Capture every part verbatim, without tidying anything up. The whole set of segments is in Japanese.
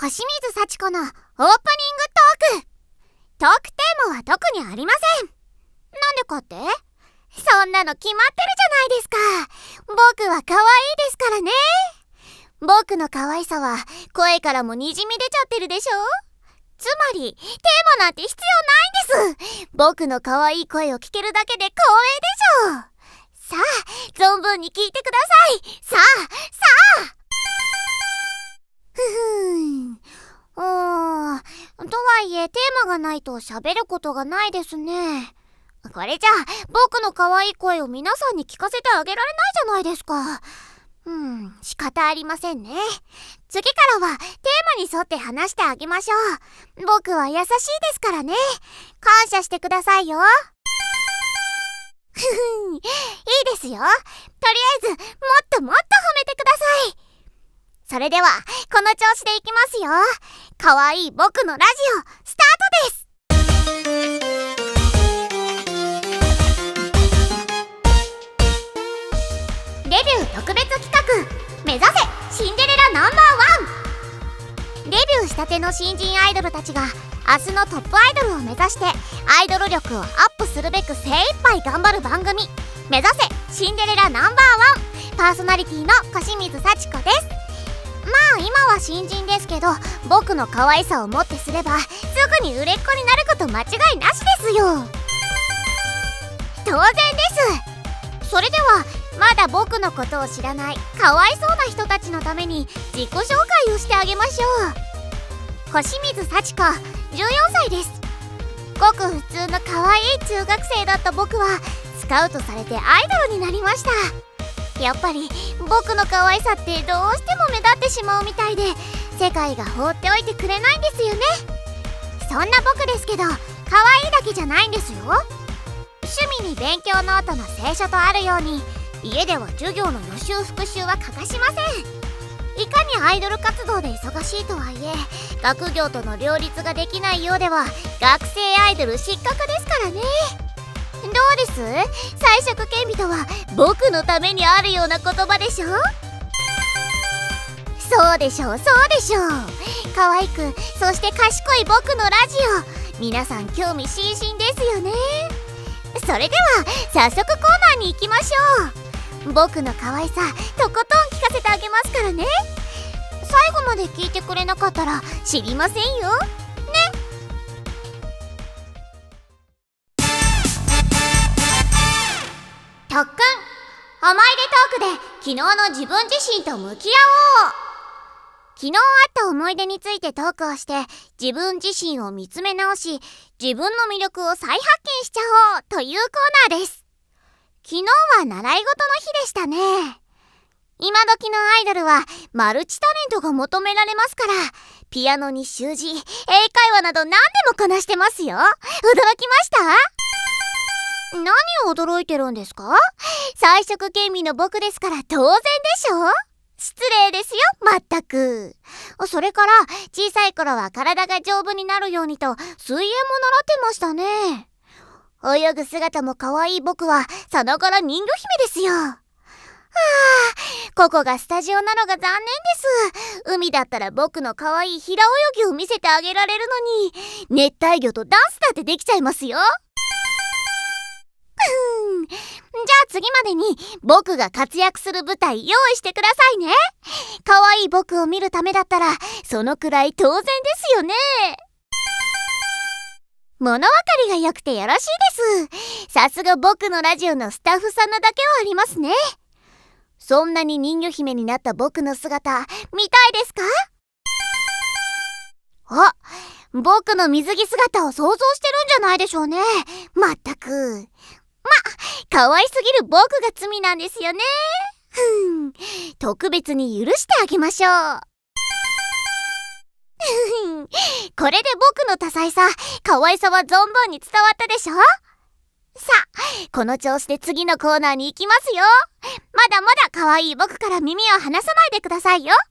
小清水幸子のオープニングトーク。トークテーマは特にありません。なんでかって？そんなの決まってるじゃないですか。僕は可愛いですからね。僕の可愛さは声からもにじみ出ちゃってるでしょ。つまりテーマなんて必要ないんです。僕の可愛い声を聞けるだけで光栄でしょう。さあ存分に聞いてください。さあさあふふん。おーとはいえテーマがないと喋ることがないですね。これじゃあ僕の可愛い声を皆さんに聞かせてあげられないじゃないですか。うん、仕方ありませんね。次からはテーマに沿って話してあげましょう。僕は優しいですからね。感謝してくださいよ。ふふん、いいですよ。とりあえずもっともっと褒めてください。それではこの調子でいきますよ。かわいい僕のラジオスタートです。デビュー特別企画、目指せシンデレラナンバーワン。デビューしたての新人アイドルたちが明日のトップアイドルを目指してアイドル力をアップするべく精一杯頑張る番組、目指せシンデレラナンバーワン。パーソナリティの小清水幸子です。まあ今は新人ですけど、僕の可愛さをもってすればすぐに売れっ子になること間違いなしですよ。当然です。それではまだ僕のことを知らないかわいそうな人たちのために自己紹介をしてあげましょう。小清水幸子、じゅうよんさいです。ごく普通の可愛い中学生だった僕はスカウトされてアイドルになりました。やっぱり僕の可愛さってどうしても目立ってしまうみたいで、世界が放っておいてくれないんですよね。そんな僕ですけど可愛いだけじゃないんですよ。趣味に勉強ノートの聖書とあるように、家では授業の予習復習は欠かしません。いかにアイドル活動で忙しいとはいえ、学業との両立ができないようでは学生アイドル失格ですからね。どうです？彩色兼備とは僕のためにあるような言葉でしょ。そうでしょうそうでしょう。可愛くそして賢い僕のラジオ、皆さん興味津々ですよね。それでは早速コーナーに行きましょう。僕の可愛さとことん聞かせてあげますからね。最後まで聞いてくれなかったら知りませんよね。特訓、思い出トークで昨日の自分自身と向き合おう。昨日あった思い出についてトークをして自分自身を見つめ直し、自分の魅力を再発見しちゃおうというコーナーです。昨日は習い事の日でしたね。今時のアイドルはマルチタレントが求められますから、ピアノに習字、英会話など何でもこなしてますよ。驚きました？何を驚いてるんですか？彩色兼備の僕ですから当然でしょ。失礼ですよ、まったく。それから小さい頃は体が丈夫になるようにと水泳も習ってましたね。泳ぐ姿も可愛い僕はさながら人魚姫ですよ。はあ、ここがスタジオなのが残念です。海だったら僕の可愛い平泳ぎを見せてあげられるのに、熱帯魚とダンスだってできちゃいますよ。うん、じゃあ次までに僕が活躍する舞台用意してくださいね。可愛い僕を見るためだったらそのくらい当然ですよね。物分かりが良くてよろしいです。さすが僕のラジオのスタッフさんなだけはありますね。そんなに人魚姫になった僕の姿見たいですか？あ、僕の水着姿を想像してるんじゃないでしょうね。まったく。ま、可愛すぎる僕が罪なんですよね。ふん、特別に許してあげましょう。これで僕の多彩さ、可愛さは存分に伝わったでしょ。さあ、この調子で次のコーナーに行きますよ。まだまだ可愛い僕から耳を離さないでくださいよ。ね。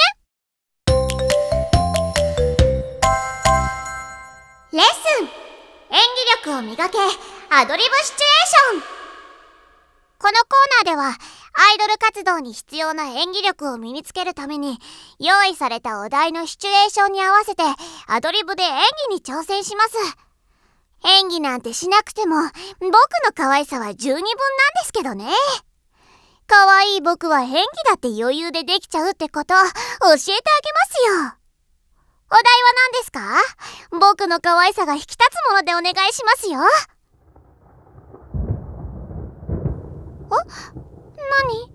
レッスン、演技力を磨けアドリブシチュエーション。このコーナーではアイドル活動に必要な演技力を身につけるために用意されたお題のシチュエーションに合わせてアドリブで演技に挑戦します。演技なんてしなくても僕の可愛さは十二分なんですけどね。可愛い僕は演技だって余裕でできちゃうってこと教えてあげますよ。お題は何ですか？僕の可愛さが引き立つものでお願いしますよ。あ、何？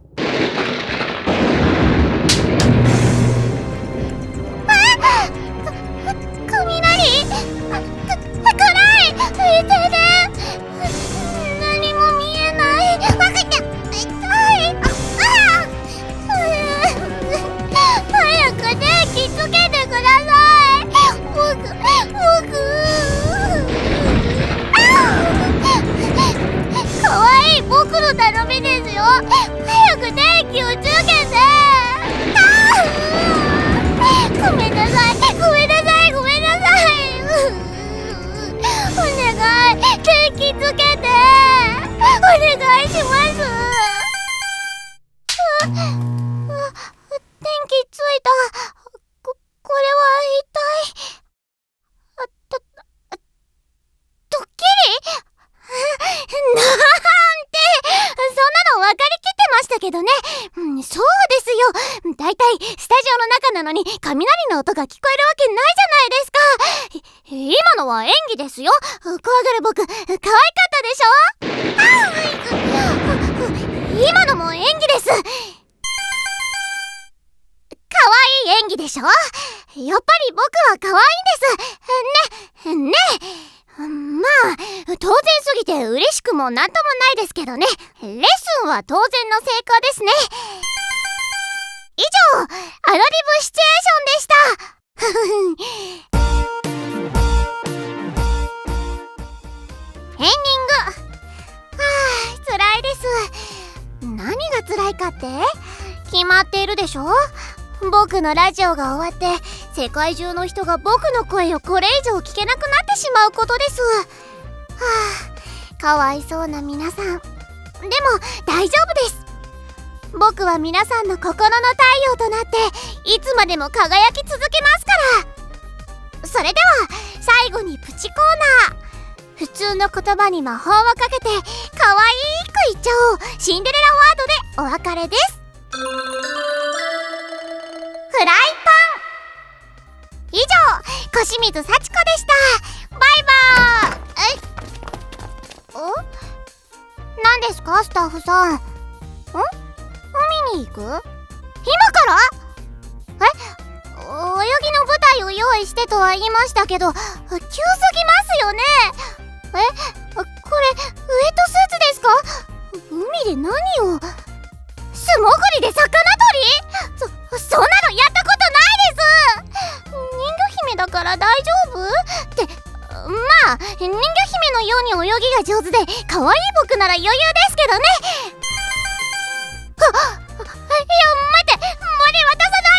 あ！か、雷？あ、か、暗い！停電！何も見えない。あ、痛い！あ、あ！早く電気つけてください。僕、僕。かわいい僕の頼みですよ。早く電気をつけて。ごめんなさい、ごめんなさい、ごめんなさい。お願い、電気つけて。お願いします。あ、あ、電気ついた。こ、これは一体。あ、ど、ドッキリ？なんて、そんなの分かりきってましたけどね。うん、そうですよ。だいたいスタジオの中なのに雷の音が聞こえるわけないじゃないですか。今のは演技ですよ。怖がる僕、可愛かったでしょ？あ、今のも演技です。可愛い演技でしょ？やっぱり僕は可愛いんです。ね、ね。まあ、当然すぎて嬉しくもなんともないですけどね。レッスンは当然の成功ですね。以上、アドリブシチュエーションでした。エンディング。はあ、辛いです。何が辛いかって決まっているでしょ。僕のラジオが終わって世界中の人が僕の声をこれ以上聞けなくなってしまうことです。はあ、かわいそうな皆さん。でも大丈夫です。僕は皆さんの心の太陽となっていつまでも輝き続けますから。それでは最後にプチコーナー。普通の言葉に魔法をかけて可愛く言っちゃおうシンデレラワードでお別れです。フライパン。以上、小清水幸子でした。バイバーイ。えお何ですかスタッフさん。ん海に行く？今から？え泳ぎの舞台を用意してとは言いましたけど急すぎますよね。えこれウエットスーツですか？海で何を？素潜りで魚取り？そ、そんなのやったことないです。人魚姫だから大丈夫？って、まあ人魚姫のように泳ぎが上手で可愛い僕なら余裕ですけどね。はっ、いや待って、森渡さない